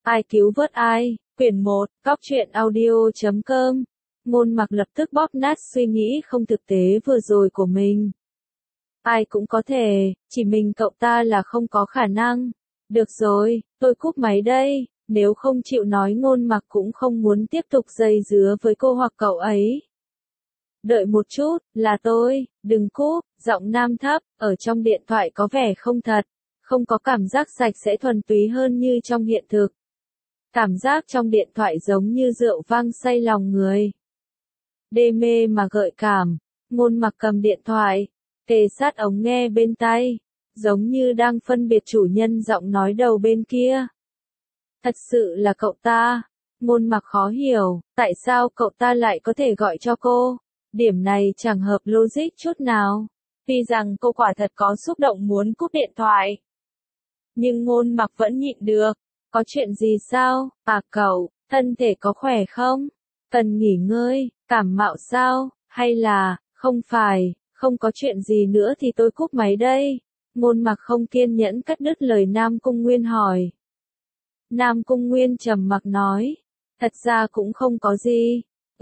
Ai cứu vớt ai? Quyển 1, Cóc truyện audio.com. Ngôn Mặc lập tức bóp nát suy nghĩ không thực tế vừa rồi của mình. Ai cũng có thể, chỉ mình cậu ta là không có khả năng. Được rồi, tôi cúp máy đây, nếu không chịu nói Ngôn Mặc cũng không muốn tiếp tục dây dứa với cô hoặc cậu ấy. Đợi một chút, là tôi, đừng cúp, giọng nam thấp, ở trong điện thoại có vẻ không thật, không có cảm giác sạch sẽ thuần túy hơn như trong hiện thực. Cảm giác trong điện thoại giống như rượu vang say lòng người. Đê mê mà gợi cảm, Ngôn Mặc cầm điện thoại, kề sát ống nghe bên tai, giống như đang phân biệt chủ nhân giọng nói đầu bên kia. Thật sự là cậu ta. Ngôn Mặc khó hiểu, tại sao cậu ta lại có thể gọi cho cô. Điểm này chẳng hợp logic chút nào. Tuy rằng cô quả thật có xúc động muốn cúp điện thoại. Nhưng Ngôn Mặc vẫn nhịn được. Có chuyện gì sao? À cậu, thân thể có khỏe không? Cần nghỉ ngơi, cảm mạo sao? Hay là, không phải, không có chuyện gì nữa thì tôi cúp máy đây. Ngôn Mặc không kiên nhẫn cắt đứt lời Nam Cung Nguyên hỏi. Nam Cung Nguyên trầm mặc nói. Thật ra cũng không có gì.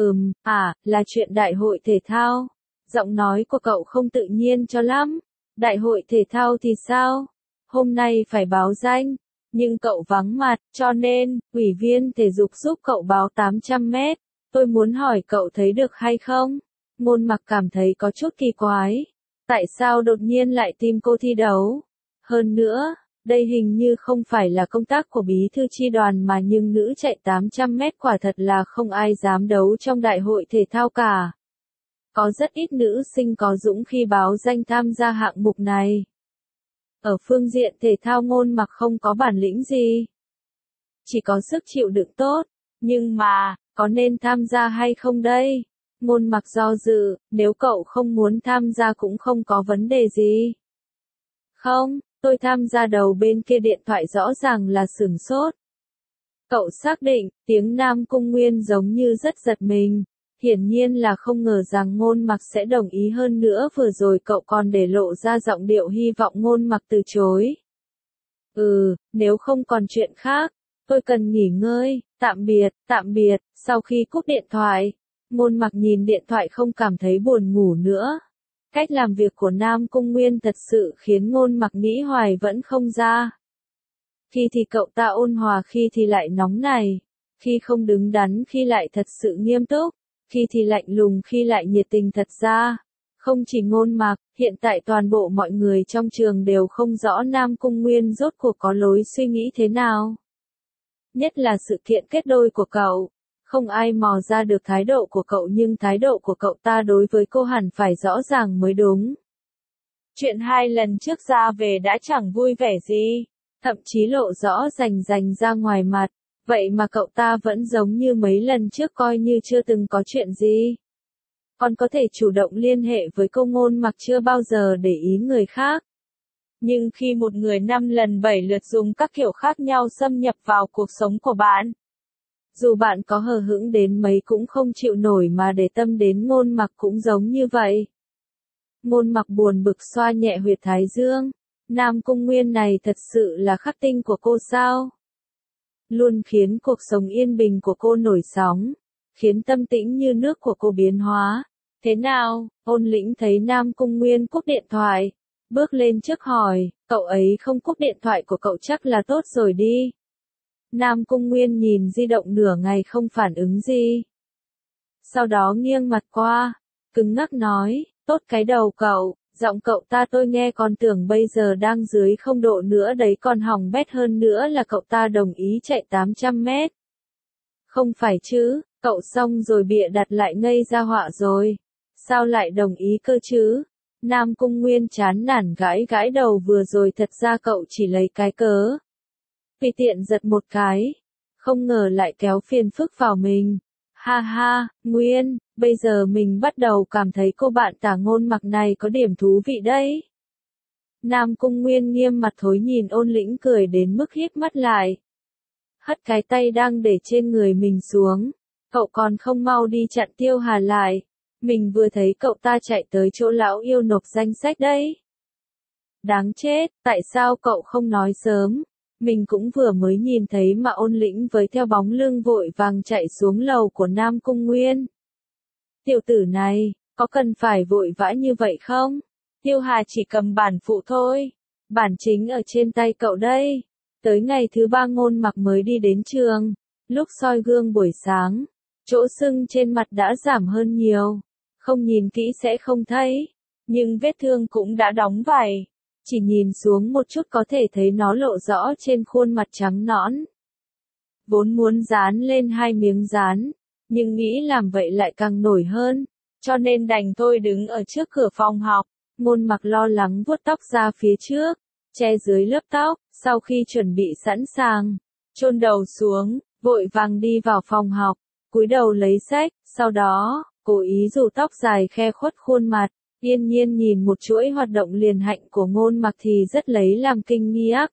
Là chuyện đại hội thể thao. Giọng nói của cậu không tự nhiên cho lắm. Đại hội thể thao thì sao? Hôm nay phải báo danh. Nhưng cậu vắng mặt, cho nên, ủy viên thể dục giúp cậu báo 800 mét. Tôi muốn hỏi cậu thấy được hay không? Ngôn Mặc cảm thấy có chút kỳ quái. Tại sao đột nhiên lại tìm cô thi đấu? Hơn nữa, đây hình như không phải là công tác của bí thư chi đoàn mà nhưng nữ chạy 800 mét quả thật là không ai dám đấu trong đại hội thể thao cả. Có rất ít nữ sinh có dũng khí báo danh tham gia hạng mục này. Ở phương diện thể thao Ngôn Mặc không có bản lĩnh gì. Chỉ có sức chịu đựng tốt. Nhưng mà, có nên tham gia hay không đây? Ngôn Mặc do dự, nếu cậu không muốn tham gia cũng không có vấn đề gì. Không, tôi tham gia đầu bên kia điện thoại rõ ràng là sửng sốt. Cậu xác định, tiếng Nam Cung Nguyên giống như rất giật mình. Hiển nhiên là không ngờ rằng Ngôn Mặc sẽ đồng ý hơn nữa vừa rồi cậu còn để lộ ra giọng điệu hy vọng Ngôn Mặc từ chối. Nếu không còn chuyện khác, tôi cần nghỉ ngơi, tạm biệt, sau khi cúp điện thoại, Ngôn Mặc nhìn điện thoại không cảm thấy buồn ngủ nữa. Cách làm việc của Nam Cung Nguyên thật sự khiến Ngôn Mặc nghĩ hoài vẫn không ra. Khi thì cậu ta ôn hòa khi thì lại nóng nảy, khi không đứng đắn khi lại thật sự nghiêm túc. Khi thì lạnh lùng khi lại nhiệt tình thật ra. Không chỉ Ngôn Mặc, hiện tại toàn bộ mọi người trong trường đều không rõ Nam Cung Nguyên rốt cuộc có lối suy nghĩ thế nào. Nhất là sự kiện kết đôi của cậu. Không ai mò ra được thái độ của cậu nhưng thái độ của cậu ta đối với cô hẳn phải rõ ràng mới đúng. Chuyện 2 lần trước ra về đã chẳng vui vẻ gì, thậm chí lộ rõ rành ra ngoài mặt. Vậy mà cậu ta vẫn giống như mấy lần trước coi như chưa từng có chuyện gì. Còn có thể chủ động liên hệ với cô Ngôn Mặc chưa bao giờ để ý người khác. Nhưng khi một người 5 lần 7 lượt dùng các kiểu khác nhau xâm nhập vào cuộc sống của bạn. Dù bạn có hờ hững đến mấy cũng không chịu nổi mà để tâm đến Ngôn Mặc cũng giống như vậy. Ngôn Mặc buồn bực xoa nhẹ huyệt thái dương. Nam Cung Nguyên này thật sự là khắc tinh của cô sao? Luôn khiến cuộc sống yên bình của cô nổi sóng, khiến tâm tĩnh như nước của cô biến hóa. Thế nào? Ôn Lĩnh thấy Nam Cung Nguyên cúp điện thoại, bước lên trước hỏi, cậu ấy không cúp điện thoại của cậu chắc là tốt rồi đi. Nam Cung Nguyên nhìn di động nửa ngày không phản ứng gì. Sau đó nghiêng mặt qua, cứng ngắc nói, tốt cái đầu cậu. Giọng cậu ta tôi nghe còn tưởng bây giờ đang dưới 0 độ nữa đấy còn hỏng bét hơn nữa là cậu ta đồng ý chạy 800 mét. Không phải chứ, cậu xong rồi bịa đặt lại ngây ra họa rồi. Sao lại đồng ý cơ chứ? Nam Cung Nguyên chán nản gãi đầu vừa rồi thật ra cậu chỉ lấy cái cớ. Tùy tiện giật một cái. Không ngờ lại kéo phiền phức vào mình. Ha ha, Nguyên, bây giờ mình bắt đầu cảm thấy cô bạn tả Ngôn Mặc này có điểm thú vị đấy. Nam Cung Nguyên nghiêm mặt thối nhìn Ôn Lĩnh cười đến mức híp mắt lại. Hất cái tay đang để trên người mình xuống. Cậu còn không mau đi chặn Tiêu Hà lại. Mình vừa thấy cậu ta chạy tới chỗ lão yêu nộp danh sách đấy. Đáng chết, tại sao cậu không nói sớm? Mình cũng vừa mới nhìn thấy mà Ôn Lĩnh với theo bóng lưng vội vàng chạy xuống lầu của Nam Cung Nguyên. Tiểu tử này, có cần phải vội vã như vậy không? Tiêu Hà chỉ cầm bản phụ thôi. Bản chính ở trên tay cậu đây. Tới ngày thứ 3 Ngôn Mặc mới đi đến trường. Lúc soi gương buổi sáng, chỗ sưng trên mặt đã giảm hơn nhiều. Không nhìn kỹ sẽ không thấy. Nhưng vết thương cũng đã đóng vảy. Chỉ nhìn xuống một chút có thể thấy nó lộ rõ trên khuôn mặt trắng nõn. Vốn muốn dán lên 2 miếng dán, nhưng nghĩ làm vậy lại càng nổi hơn, cho nên đành thôi đứng ở trước cửa phòng học. Ngôn Mặc lo lắng vuốt tóc ra phía trước, che dưới lớp tóc, sau khi chuẩn bị sẵn sàng, chôn đầu xuống, vội vàng đi vào phòng học, cúi đầu lấy sách, sau đó, cố ý rủ tóc dài khe khuất khuôn mặt. Yên Nhiên nhìn một chuỗi hoạt động liền hạnh của Ngôn Mặc thì rất lấy làm kinh ngạc.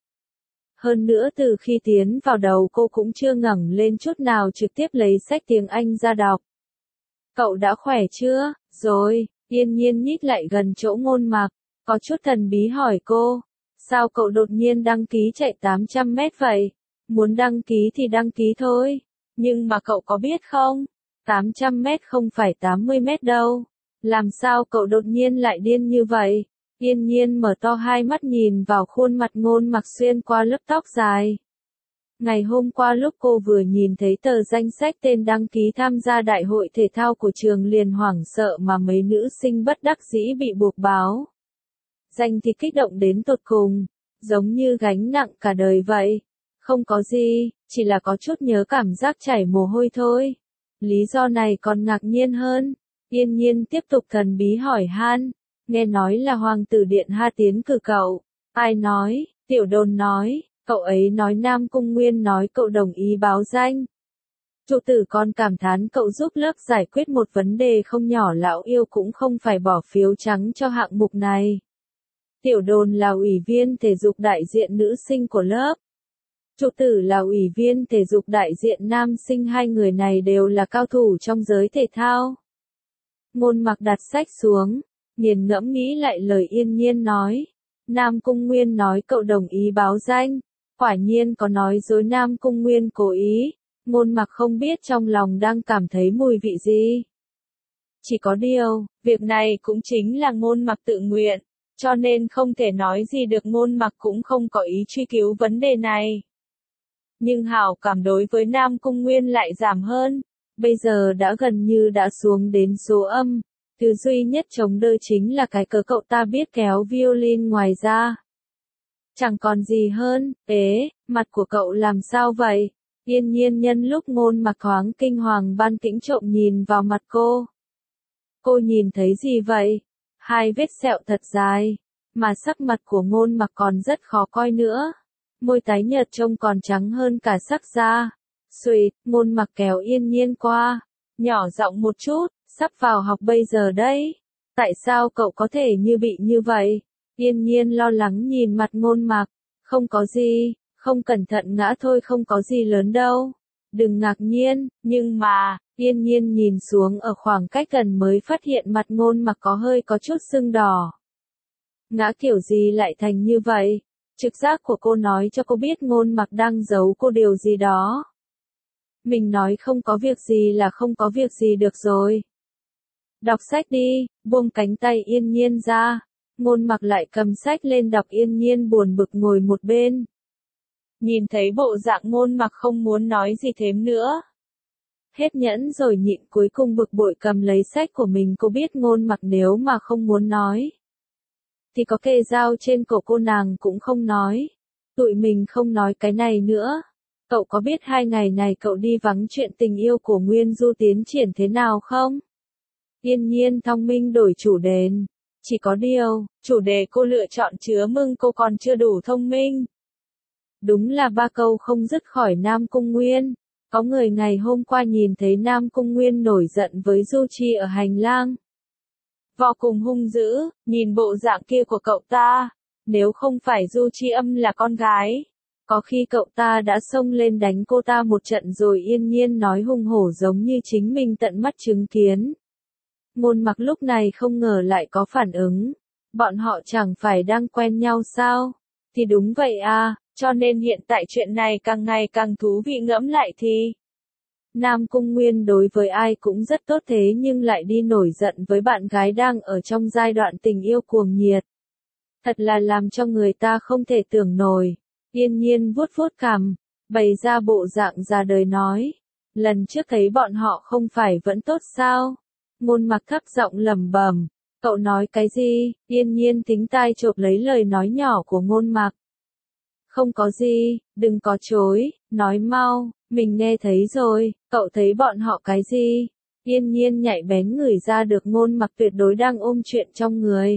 Hơn nữa từ khi tiến vào đầu cô cũng chưa ngẩng lên chút nào trực tiếp lấy sách tiếng Anh ra đọc. Cậu đã khỏe chưa? Rồi, Yên Nhiên nhích lại gần chỗ Ngôn Mặc, có chút thần bí hỏi cô. Sao cậu đột nhiên đăng ký chạy 800 mét vậy? Muốn đăng ký thì đăng ký thôi. Nhưng mà cậu có biết không? 800 mét không phải 80 mét đâu. Làm sao cậu đột nhiên lại điên như vậy? Yên Nhiên mở to hai mắt nhìn vào khuôn mặt Ngôn Mặc xuyên qua lớp tóc dài. Ngày hôm qua lúc cô vừa nhìn thấy tờ danh sách tên đăng ký tham gia đại hội thể thao của trường liền hoảng sợ mà mấy nữ sinh bất đắc dĩ bị buộc báo. Danh thì kích động đến tột cùng, giống như gánh nặng cả đời vậy. Không có gì, chỉ là có chút nhớ cảm giác chảy mồ hôi thôi. Lý do này còn ngạc nhiên hơn. Yên Nhiên tiếp tục thần bí hỏi han, nghe nói là Hoàng tử Điện Hạ tiến cử cậu. Ai nói? Tiểu Đồn nói, cậu ấy nói Nam Cung Nguyên nói cậu đồng ý báo danh. Trụ tử còn cảm thán cậu giúp lớp giải quyết một vấn đề không nhỏ, lão yêu cũng không phải bỏ phiếu trắng cho hạng mục này. Tiểu Đồn là ủy viên thể dục đại diện nữ sinh của lớp. Trụ tử là ủy viên thể dục đại diện nam sinh, hai người này đều là cao thủ trong giới thể thao. Ngôn Mặc đặt sách xuống, nghiền ngẫm nghĩ lại lời Yên Nhiên nói. Nam Cung Nguyên nói cậu đồng ý báo danh, quả nhiên có nói dối. Nam Cung Nguyên cố ý, Ngôn Mặc không biết trong lòng đang cảm thấy mùi vị gì. Chỉ có điều, việc này cũng chính là Ngôn Mặc tự nguyện, cho nên không thể nói gì được. Ngôn Mặc cũng không có ý truy cứu vấn đề này. Nhưng hảo cảm đối với Nam Cung Nguyên lại giảm hơn. Bây giờ đã gần như đã xuống đến số âm, thứ duy nhất chống đỡ chính là cái cớ cậu ta biết kéo violin, ngoài ra chẳng còn gì hơn. Ế, mặt của cậu làm sao vậy? Yên Nhiên nhân lúc Ngôn Mặc thoáng kinh hoàng ban tĩnh trộm nhìn vào mặt cô. Cô nhìn thấy gì vậy? Hai vết sẹo thật dài, mà sắc mặt của Ngôn Mặc còn rất khó coi nữa. Môi tái nhợt trông còn trắng hơn cả sắc da. Xuỵt, Ngôn Mặc kéo Yên Nhiên qua, nhỏ giọng một chút, sắp vào học bây giờ đấy. Tại sao cậu có thể bị như vậy? Yên Nhiên lo lắng nhìn mặt Ngôn Mặc. Không có gì, không cẩn thận ngã thôi, không có gì lớn đâu. Đừng ngạc nhiên. Nhưng mà, Yên Nhiên nhìn xuống ở khoảng cách gần mới phát hiện mặt Ngôn Mặc có chút sưng đỏ. Ngã kiểu gì lại thành như vậy? Trực giác của cô nói cho cô biết Ngôn Mặc đang giấu cô điều gì đó. Mình nói không có việc gì là không có việc gì được rồi. Đọc sách đi. Buông cánh tay Yên Nhiên ra. Ngôn Mặc lại cầm sách lên đọc. Yên Nhiên buồn bực ngồi một bên. Nhìn thấy bộ dạng Ngôn Mặc không muốn nói gì thêm nữa. Hết nhẫn rồi nhịn, cuối cùng bực bội cầm lấy sách của mình. Cô biết Ngôn Mặc nếu mà không muốn nói thì có kề dao trên cổ cô nàng cũng không nói. Tụi mình không nói cái này nữa. Cậu có biết 2 ngày này cậu đi vắng chuyện tình yêu của Nguyên Du tiến triển thế nào không? Yên Nhiên thông minh đổi chủ đề. Chỉ có điều, chủ đề cô lựa chọn chứa mưng cô còn chưa đủ thông minh. Đúng là 3 câu không dứt khỏi Nam Cung Nguyên. Có người ngày hôm qua nhìn thấy Nam Cung Nguyên nổi giận với Du Chi ở hành lang. Vô cùng hung dữ, nhìn bộ dạng kia của cậu ta. Nếu không phải Du Chi Âm là con gái, có khi cậu ta đã xông lên đánh cô ta một trận rồi. Yên Nhiên nói hùng hổ giống như chính mình tận mắt chứng kiến. Ngôn Mặc lúc này không ngờ lại có phản ứng. Bọn họ chẳng phải đang quen nhau sao? Thì đúng vậy à, cho nên hiện tại chuyện này càng ngày càng thú vị, ngẫm lại thì. Nam Cung Nguyên đối với ai cũng rất tốt thế nhưng lại đi nổi giận với bạn gái đang ở trong giai đoạn tình yêu cuồng nhiệt. Thật là làm cho người ta không thể tưởng nổi. Yên Nhiên vuốt vuốt cằm, bày ra bộ dạng già đời nói. Lần trước thấy bọn họ không phải vẫn tốt sao? Ngôn Mặc thấp giọng lẩm bẩm. Cậu nói cái gì? Yên Nhiên thính tai chộp lấy lời nói nhỏ của Ngôn Mặc. Không có gì, đừng có chối, nói mau, mình nghe thấy rồi, cậu thấy bọn họ cái gì? Yên Nhiên nhạy bén ngửi ra được Ngôn Mặc tuyệt đối đang ôm chuyện trong người.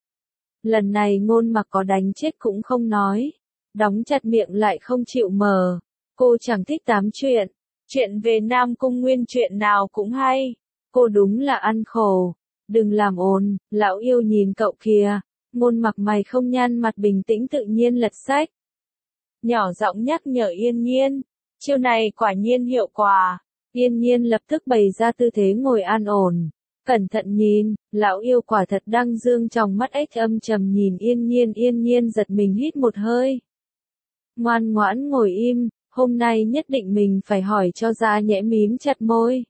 Lần này Ngôn Mặc có đánh chết cũng không nói, đóng chặt miệng lại không chịu mở. Cô chẳng thích tám chuyện, chuyện về Nam Cung Nguyên chuyện nào cũng hay. Cô đúng là ăn khổ, đừng làm ồn, lão yêu nhìn cậu kìa. Ngôn Mặc mày không nhăn mặt bình tĩnh tự nhiên lật sách. Nhỏ giọng nhắc nhở Yên Nhiên, chiêu này quả nhiên hiệu quả. Yên Nhiên lập tức bày ra tư thế ngồi an ổn. Cẩn thận nhìn, lão yêu quả thật đang dương trong mắt ếch âm trầm nhìn Yên Nhiên giật mình hít một hơi. Ngoan ngoãn ngồi im, hôm nay nhất định mình phải hỏi cho ra nhẽ mím chặt môi.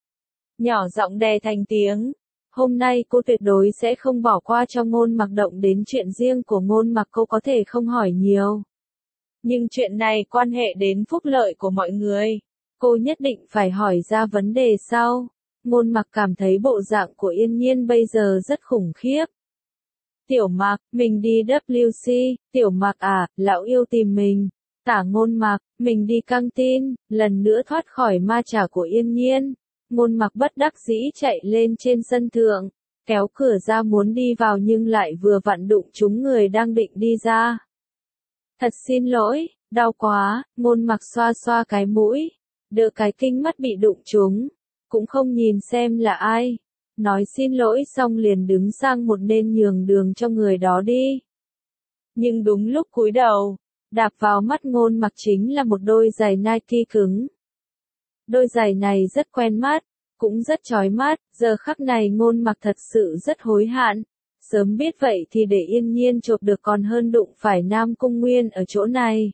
Nhỏ giọng đè thành tiếng. Hôm nay cô tuyệt đối sẽ không bỏ qua cho Ngôn Mặc động đến chuyện riêng của Ngôn Mặc cô có thể không hỏi nhiều. Nhưng chuyện này quan hệ đến phúc lợi của mọi người. Cô nhất định phải hỏi ra vấn đề sau. Ngôn Mặc cảm thấy bộ dạng của Yên Nhiên bây giờ rất khủng khiếp. Tiểu Mặc, mình đi WC, Tiểu Mặc à, lão yêu tìm mình. Tả Ngôn Mặc, mình đi căng tin, lần nữa thoát khỏi ma chảo của Yên Nhiên. Ngôn Mặc bất đắc dĩ chạy lên trên sân thượng, kéo cửa ra muốn đi vào nhưng lại vừa vặn đụng trúng người đang định đi ra. Thật xin lỗi, đau quá, Ngôn Mặc xoa xoa cái mũi, đỡ cái kinh mắt bị đụng trúng, cũng không nhìn xem là ai. Nói xin lỗi xong liền đứng sang một bên nhường đường cho người đó đi. Nhưng đúng lúc cúi đầu, đạp vào mắt Ngôn Mặc chính là một đôi giày Nike cứng. Đôi giày này rất quen mắt, cũng rất chói mắt, giờ khắc này Ngôn Mặc thật sự rất hối hận. Sớm biết vậy thì để Yên Nhiên chộp được còn hơn đụng phải Nam Cung Nguyên ở chỗ này.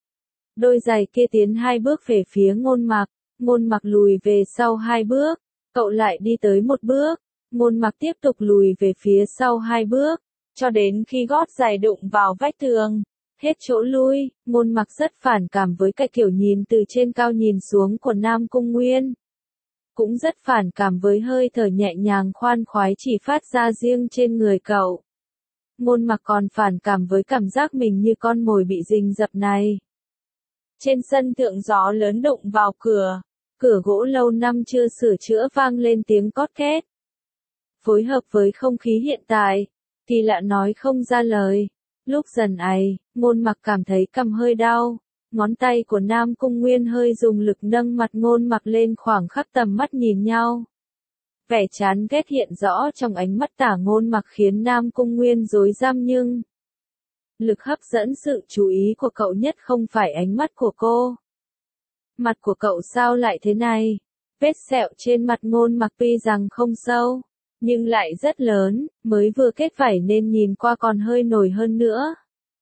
Đôi giày kia tiến 2 bước về phía Ngôn Mặc lùi về sau 2 bước, cậu lại đi tới 1 bước, Ngôn Mặc tiếp tục lùi về phía sau 2 bước, cho đến khi gót giày đụng vào vách tường. Hết chỗ lui, Ngôn Mặc rất phản cảm với cái kiểu nhìn từ trên cao nhìn xuống của Nam Cung Nguyên. Cũng rất phản cảm với hơi thở nhẹ nhàng khoan khoái chỉ phát ra riêng trên người cậu. Ngôn Mặc còn phản cảm với cảm giác mình như con mồi bị rình rập này. Trên sân thượng gió lớn đụng vào cửa. Cửa gỗ lâu năm chưa sửa chữa vang lên tiếng cót két. Phối hợp với không khí hiện tại, thì lạ nói không ra lời. Lúc dần ấy, Ngôn Mặc cảm thấy cằm hơi đau. Ngón tay của Nam Cung Nguyên hơi dùng lực nâng mặt Ngôn Mặc lên khoảng khắc tầm mắt nhìn nhau. Vẻ chán ghét hiện rõ trong ánh mắt tả Ngôn Mặc khiến Nam Cung Nguyên rối rắm nhưng lực hấp dẫn sự chú ý của cậu nhất không phải ánh mắt của cô. Mặt của cậu sao lại thế này? Vết sẹo trên mặt Ngôn Mặc tuy rằng không sâu, nhưng lại rất lớn, mới vừa kết vảy nên nhìn qua còn hơi nổi hơn nữa.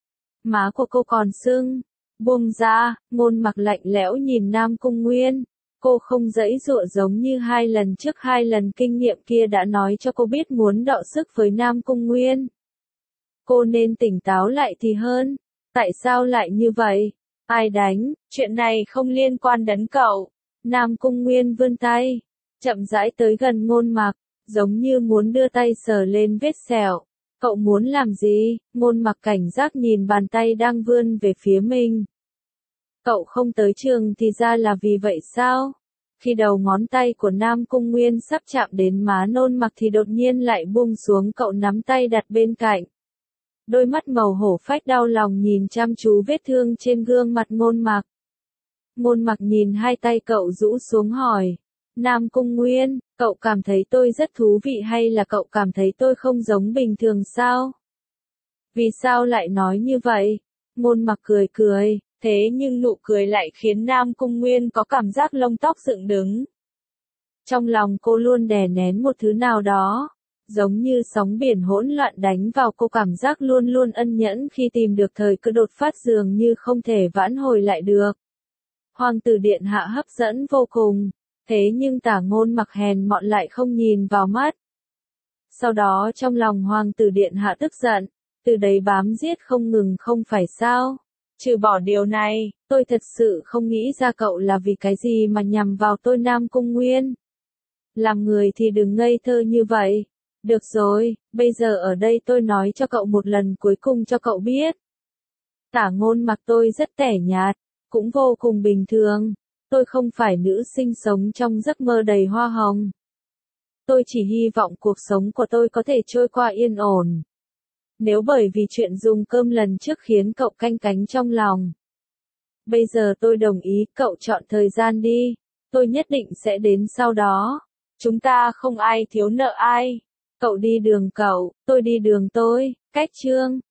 Má của cô còn sưng. Buông ra, Ngôn Mặc lạnh lẽo nhìn Nam Cung Nguyên. Cô không giãy giụa giống như 2 lần trước 2 lần kinh nghiệm kia đã nói cho cô biết muốn đọ sức với Nam Cung Nguyên. Cô nên tỉnh táo lại thì hơn. Tại sao lại như vậy? Ai đánh? Chuyện này không liên quan đến cậu. Nam Cung Nguyên vươn tay, chậm rãi tới gần Ngôn Mặc, giống như muốn đưa tay sờ lên vết sẹo. Cậu muốn làm gì? Ngôn Mặc cảnh giác nhìn bàn tay đang vươn về phía mình. Cậu không tới trường thì ra là vì vậy sao? Khi đầu ngón tay của Nam Cung Nguyên sắp chạm đến má Ngôn Mặc thì đột nhiên lại buông xuống, cậu nắm tay đặt bên cạnh. Đôi mắt màu hổ phách đau lòng nhìn chăm chú vết thương trên gương mặt Ngôn Mặc. Ngôn Mặc nhìn hai tay cậu rũ xuống hỏi. Nam Cung Nguyên, cậu cảm thấy tôi rất thú vị hay là cậu cảm thấy tôi không giống bình thường sao? Vì sao lại nói như vậy? Ngôn Mặc cười cười, thế nhưng nụ cười lại khiến Nam Cung Nguyên có cảm giác lông tóc dựng đứng. Trong lòng cô luôn đè nén một thứ nào đó, Giống như sóng biển hỗn loạn đánh vào cô, cảm giác luôn luôn ân nhẫn khi tìm được thời cơ đột phát dường như không thể vãn hồi lại được. Hoàng tử điện hạ hấp dẫn vô cùng, thế nhưng Tả Ngôn Mặc hèn mọn lại không nhìn vào mắt. Sau đó trong lòng hoàng tử điện hạ tức giận, từ đấy bám giết không ngừng không phải sao? Trừ bỏ điều này, tôi thật sự không nghĩ ra cậu là vì cái gì mà nhằm vào tôi Nam Cung Nguyên. Làm người thì đừng ngây thơ như vậy. Được rồi, bây giờ ở đây tôi nói cho cậu một lần cuối cùng cho cậu biết. Tả Ngôn Mặc tôi rất tẻ nhạt, cũng vô cùng bình thường. Tôi không phải nữ sinh sống trong giấc mơ đầy hoa hồng. Tôi chỉ hy vọng cuộc sống của tôi có thể trôi qua yên ổn. Nếu bởi vì chuyện dùng cơm lần trước khiến cậu canh cánh trong lòng. Bây giờ tôi đồng ý, cậu chọn thời gian đi. Tôi nhất định sẽ đến sau đó. Chúng ta không ai thiếu nợ ai. Cậu đi đường cậu, tôi đi đường tôi. Cách chương.